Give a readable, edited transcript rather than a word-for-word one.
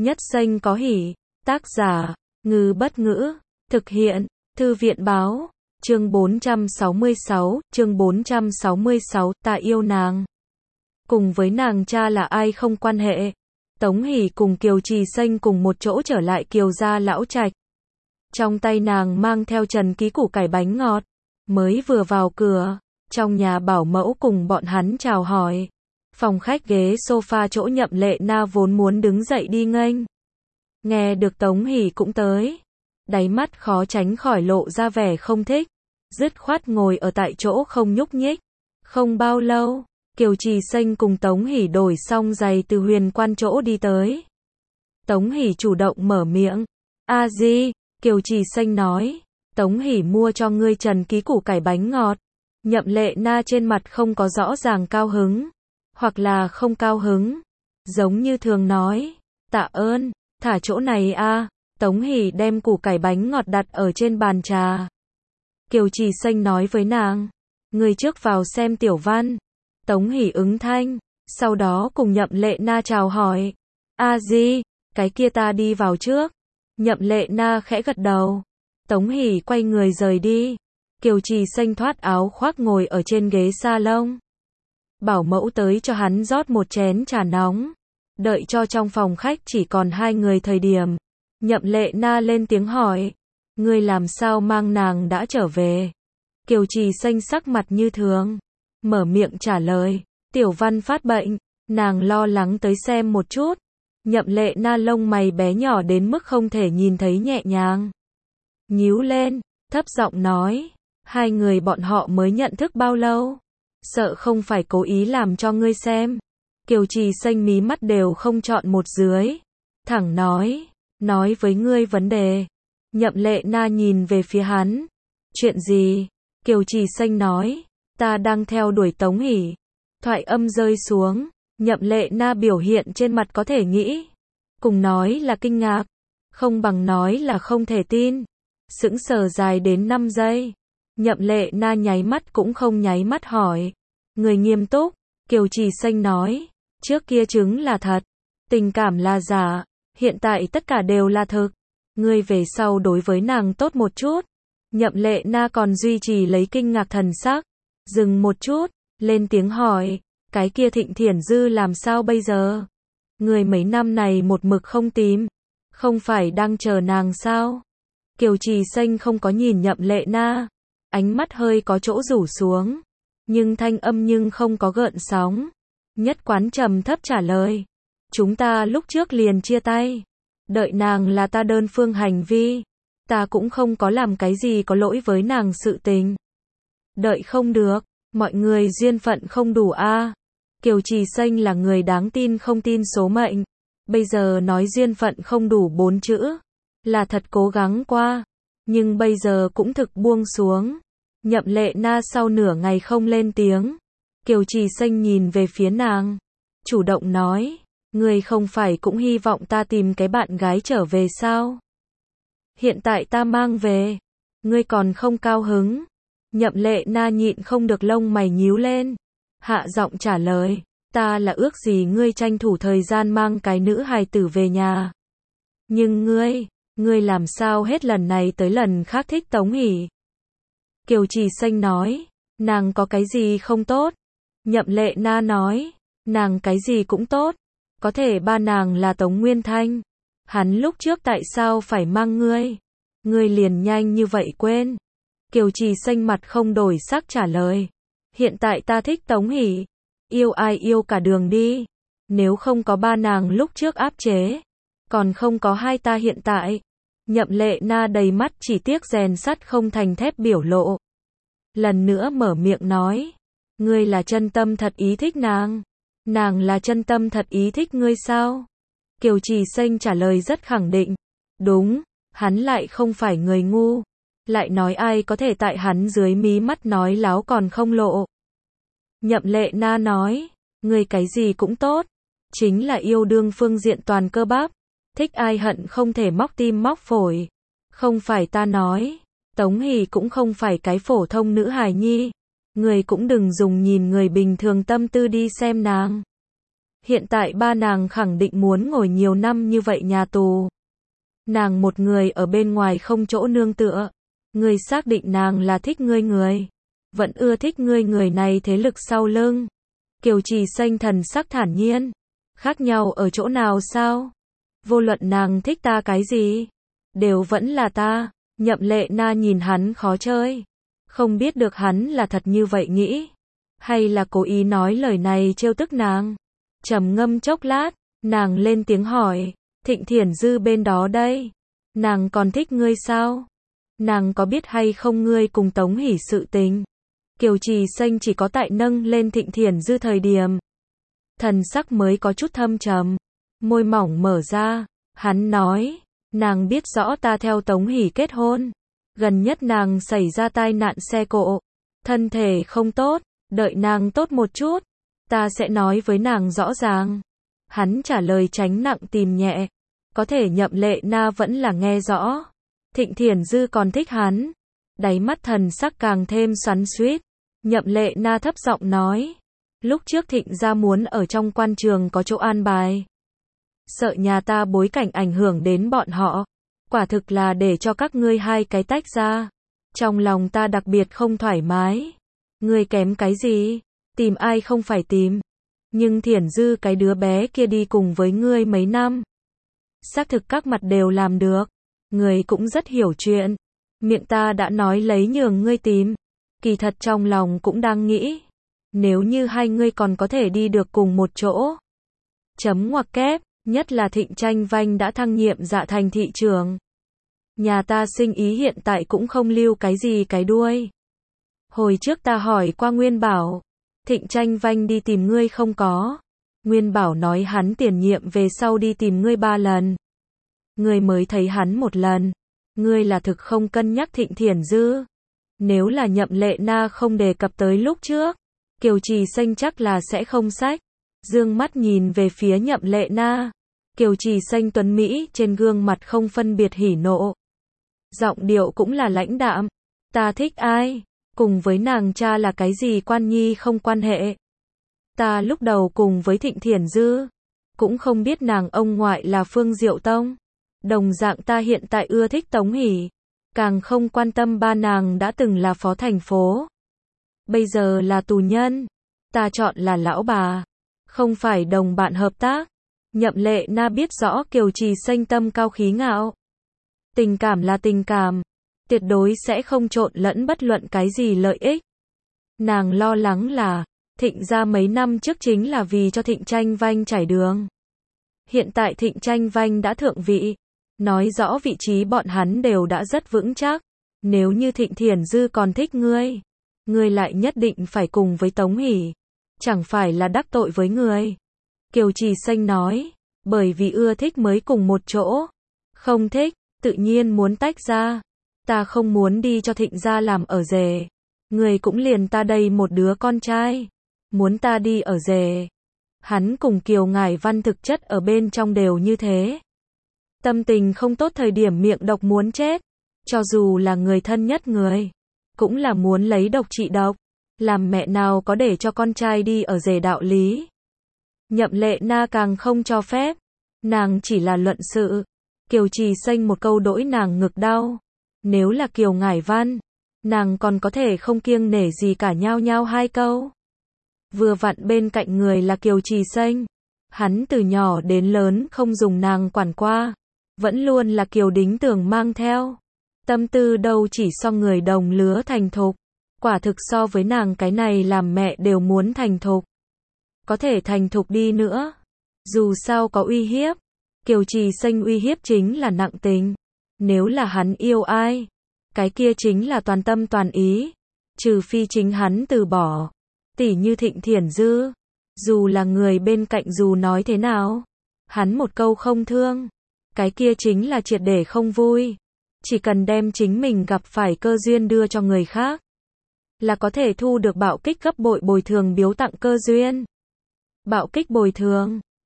Nhất danh có hỷ. Tác giả, Ngư Bất Ngữ. Thực hiện, Thư viện Báo. Chương 466, ta yêu nàng. Cùng với nàng cha là ai không quan hệ. Tống Hỷ cùng Kiều Trì Xanh cùng một chỗ trở lại Kiều gia lão trạch. Trong tay nàng mang theo trần ký củ cải bánh ngọt. Mới vừa vào cửa, trong nhà bảo mẫu cùng bọn hắn chào hỏi. Phòng khách ghế sofa chỗ Nhậm Lệ Na vốn muốn đứng dậy đi nghênh. Nghe được Tống Hỷ cũng tới. Đáy mắt khó tránh khỏi lộ ra vẻ không thích. Dứt khoát ngồi ở tại chỗ không nhúc nhích. Không bao lâu, Kiều Trì Xanh cùng Tống Hỷ đổi xong giày từ Huyền Quan chỗ đi tới. Tống Hỷ chủ động mở miệng. A Di, Kiều Trì Xanh nói. Tống Hỷ mua cho ngươi trần ký củ cải bánh ngọt. Nhậm Lệ Na trên mặt không có rõ ràng cao hứng. Hoặc là không cao hứng. Giống như thường nói. Tạ ơn, thả chỗ này a. Tống Hỷ đem củ cải bánh ngọt đặt ở trên bàn trà. Kiều Trì Xanh nói với nàng. Người trước vào xem tiểu văn. Tống Hỷ ứng thanh. Sau đó cùng Nhậm Lệ Na chào hỏi. A Di, cái kia ta đi vào trước. Nhậm Lệ Na khẽ gật đầu. Tống Hỷ quay người rời đi. Kiều Trì Xanh thoát áo khoác ngồi ở trên ghế salon. Bảo mẫu tới cho hắn rót một chén trà nóng. Đợi cho trong phòng khách chỉ còn hai người thời điểm. Nhậm Lệ Na lên tiếng hỏi. Ngươi làm sao mang nàng đã trở về? Kiều Trì Xanh sắc mặt như thường. Mở miệng trả lời. Tiểu văn phát bệnh. Nàng lo lắng tới xem một chút. Nhậm Lệ Na lông mày bé nhỏ đến mức không thể nhìn thấy nhẹ nhàng. Nhíu lên, thấp giọng nói. Hai người bọn họ mới nhận thức bao lâu? Sợ không phải cố ý làm cho ngươi xem. Kiều Trì Xanh mí mắt đều không chọn một dưới. Thẳng nói. Nói với ngươi vấn đề. Nhậm Lệ Na nhìn về phía hắn. Chuyện gì? Kiều Trì Xanh nói. Ta đang theo đuổi Tống Hỷ. Thoại âm rơi xuống. Nhậm Lệ Na biểu hiện trên mặt có thể nghĩ. Cùng nói là kinh ngạc. Không bằng nói là không thể tin. Sững sờ dài đến 5 giây. Nhậm Lệ Na nháy mắt cũng không nháy mắt hỏi. Người nghiêm túc. Kiều Trì Xanh nói. Trước kia chứng là thật. Tình cảm là giả. Hiện tại tất cả đều là thực. Ngươi về sau đối với nàng tốt một chút. Nhậm Lệ Na còn duy trì lấy kinh ngạc thần sắc. Dừng một chút. Lên tiếng hỏi. Cái kia Thịnh Thiển Dư làm sao bây giờ? Người mấy năm này một mực không tìm. Không phải đang chờ nàng sao? Kiều Trì Xanh không có nhìn Nhậm Lệ Na. Ánh mắt hơi có chỗ rủ xuống. Nhưng thanh âm nhưng không có gợn sóng. Nhất quán trầm thấp trả lời. Chúng ta lúc trước liền chia tay. Đợi nàng là ta đơn phương hành vi. Ta cũng không có làm cái gì có lỗi với nàng sự tình. Đợi không được. Mọi người duyên phận không đủ a. Kiều Trì Xanh là người đáng tin không tin số mệnh. Bây giờ nói duyên phận không đủ 4 chữ. Là thật cố gắng qua. Nhưng bây giờ cũng thực buông xuống. Nhậm Lệ Na sau nửa ngày không lên tiếng. Kiều Trì Xanh nhìn về phía nàng. Chủ động nói. Ngươi không phải cũng hy vọng ta tìm cái bạn gái trở về sao? Hiện tại ta mang về. Ngươi còn không cao hứng. Nhậm Lệ Na nhịn không được lông mày nhíu lên. Hạ giọng trả lời. Ta là ước gì ngươi tranh thủ thời gian mang cái nữ hài tử về nhà. Nhưng ngươi làm sao hết lần này tới lần khác thích Tống Hỷ? Kiều Trì Xanh nói. Nàng có cái gì không tốt? Nhậm Lệ Na nói. Nàng cái gì cũng tốt. Có thể ba nàng là Tống Nguyên Thanh. Hắn lúc trước tại sao phải mang ngươi? Ngươi liền nhanh như vậy quên. Kiều Trì Xanh mặt không đổi sắc trả lời. Hiện tại ta thích Tống Hỷ. Yêu ai yêu cả đường đi. Nếu không có ba nàng lúc trước áp chế. Còn không có hai ta hiện tại. Nhậm Lệ Na đầy mắt chỉ tiếc rèn sắt không thành thép biểu lộ. Lần nữa mở miệng nói. Ngươi là chân tâm thật ý thích nàng. Nàng là chân tâm thật ý thích ngươi sao? Kiều Trì Xanh trả lời rất khẳng định. Đúng, hắn lại không phải người ngu. Lại nói ai có thể tại hắn dưới mí mắt nói láo còn không lộ. Nhậm Lệ Na nói. Ngươi cái gì cũng tốt. Chính là yêu đương phương diện toàn cơ bắp. Thích ai hận không thể móc tim móc phổi. Không phải ta nói. Tống Hỷ cũng không phải cái phổ thông nữ hài nhi. Người cũng đừng dùng nhìn người bình thường tâm tư đi xem nàng. Hiện tại ba nàng khẳng định muốn ngồi nhiều năm như vậy nhà tù. Nàng một người ở bên ngoài không chỗ nương tựa. Ngươi xác định nàng là thích ngươi người. Vẫn ưa thích ngươi người này thế lực sau lưng. Kiều Trì Xanh thần sắc thản nhiên. Khác nhau ở chỗ nào sao? Vô luận nàng thích ta cái gì? Đều vẫn là ta. Nhậm Lệ Na nhìn hắn khó chơi. Không biết được hắn là thật như vậy nghĩ. Hay là cố ý nói lời này trêu tức nàng. Trầm ngâm chốc lát, nàng lên tiếng hỏi. Thịnh Thiển Dư bên đó đây. Nàng còn thích ngươi sao? Nàng có biết hay không ngươi cùng Tống Hỷ sự tình? Kiều Trì Xanh chỉ có tại nâng lên Thịnh Thiển Dư thời điểm. Thần sắc mới có chút thâm trầm. Môi mỏng mở ra. Hắn nói. Nàng biết rõ ta theo Tống Hỷ kết hôn. Gần nhất nàng xảy ra tai nạn xe cộ. Thân thể không tốt. Đợi nàng tốt một chút. Ta sẽ nói với nàng rõ ràng. Hắn trả lời tránh nặng tìm nhẹ. Có thể Nhậm Lệ Na vẫn là nghe rõ. Thịnh Thiển Dư còn thích hắn. Đáy mắt thần sắc càng thêm xoắn xuýt. Nhậm Lệ Na thấp giọng nói. Lúc trước Thịnh gia muốn ở trong quan trường có chỗ an bài. Sợ nhà ta bối cảnh ảnh hưởng đến bọn họ. Quả thực là để cho các ngươi hai cái tách ra. Trong lòng ta đặc biệt không thoải mái. Ngươi kém cái gì? Tìm ai không phải tìm. Nhưng Thiển Dư cái đứa bé kia đi cùng với ngươi mấy năm. Xác thực các mặt đều làm được. Ngươi cũng rất hiểu chuyện. Miệng ta đã nói lấy nhường ngươi tìm. Kỳ thật trong lòng cũng đang nghĩ. Nếu như hai ngươi còn có thể đi được cùng một chỗ. Chấm ngoặc kép. Nhất là Thịnh Tranh Vanh đã thăng nhiệm dạ thành thị trưởng. Nhà ta sinh ý hiện tại cũng không lưu cái gì cái đuôi. Hồi trước ta hỏi qua Nguyên Bảo. Thịnh Tranh Vanh đi tìm ngươi không có. Nguyên Bảo nói hắn tiền nhiệm về sau đi tìm ngươi 3 lần. Ngươi mới thấy hắn 1 lần. Ngươi là thực không cân nhắc Thịnh Thiển Dư. Nếu là Nhậm Lệ Na không đề cập tới lúc trước. Kiều Trì Xanh chắc là sẽ không sách. Dương mắt nhìn về phía Nhậm Lệ Na. Kiều Trì Xanh tuấn Mỹ trên gương mặt không phân biệt hỉ nộ. Giọng điệu cũng là lãnh đạm. Ta thích ai? Cùng với nàng cha là cái gì quan nhi không quan hệ. Ta lúc đầu cùng với Thịnh Thiển Dư. Cũng không biết nàng ông ngoại là Phương Diệu Tông. Đồng dạng ta hiện tại ưa thích Tống Hỷ. Càng không quan tâm ba nàng đã từng là phó thành phố. Bây giờ là tù nhân. Ta chọn là lão bà. Không phải đồng bạn hợp tác. Nhậm Lệ Na biết rõ Kiều Trì Xanh tâm cao khí ngạo. Tình cảm là tình cảm. Tuyệt đối sẽ không trộn lẫn bất luận cái gì lợi ích. Nàng lo lắng là, Thịnh gia mấy năm trước chính là vì cho Thịnh Tranh Vanh trải đường. Hiện tại Thịnh Tranh Vanh đã thượng vị. Nói rõ vị trí bọn hắn đều đã rất vững chắc. Nếu như Thịnh Thiển Dư còn thích ngươi. Ngươi lại nhất định phải cùng với Tống Hỷ. Chẳng phải là đắc tội với ngươi. Kiều Trì Xanh nói, bởi vì ưa thích mới cùng một chỗ. Không thích, tự nhiên muốn tách ra. Ta không muốn đi cho Thịnh gia làm ở rể. Người cũng liền ta đây một đứa con trai. Muốn ta đi ở rể. Hắn cùng Kiều Ngải Văn thực chất ở bên trong đều như thế. Tâm tình không tốt thời điểm miệng độc muốn chết. Cho dù là người thân nhất người. Cũng là muốn lấy độc trị độc. Làm mẹ nào có để cho con trai đi ở rể đạo lý. Nhậm Lệ Na càng không cho phép. Nàng chỉ là luận sự. Kiều Trì Xanh một câu đỗi nàng ngực đau. Nếu là Kiều Ngải Văn, nàng còn có thể không kiêng nể gì cả nhao nhao 2 câu. Vừa vặn bên cạnh người là Kiều Trì Xanh. Hắn từ nhỏ đến lớn không dùng nàng quản qua. Vẫn luôn là Kiều Đính Tưởng mang theo. Tâm tư đâu chỉ so người đồng lứa thành thục. Quả thực so với nàng cái này làm mẹ đều muốn thành thục. Có thể thành thục đi nữa. Dù sao có uy hiếp. Kiều Trì Xanh uy hiếp chính là nặng tình. Nếu là hắn yêu ai, cái kia chính là toàn tâm toàn ý. Trừ phi chính hắn từ bỏ. Tỉ như Thịnh Thiển Dư. Dù là người bên cạnh dù nói thế nào. Hắn một câu không thương. Cái kia chính là triệt để không vui. Chỉ cần đem chính mình gặp phải cơ duyên đưa cho người khác. Là có thể thu được bạo kích gấp bội bồi thường biếu tặng cơ duyên. Bạo kích bồi thường.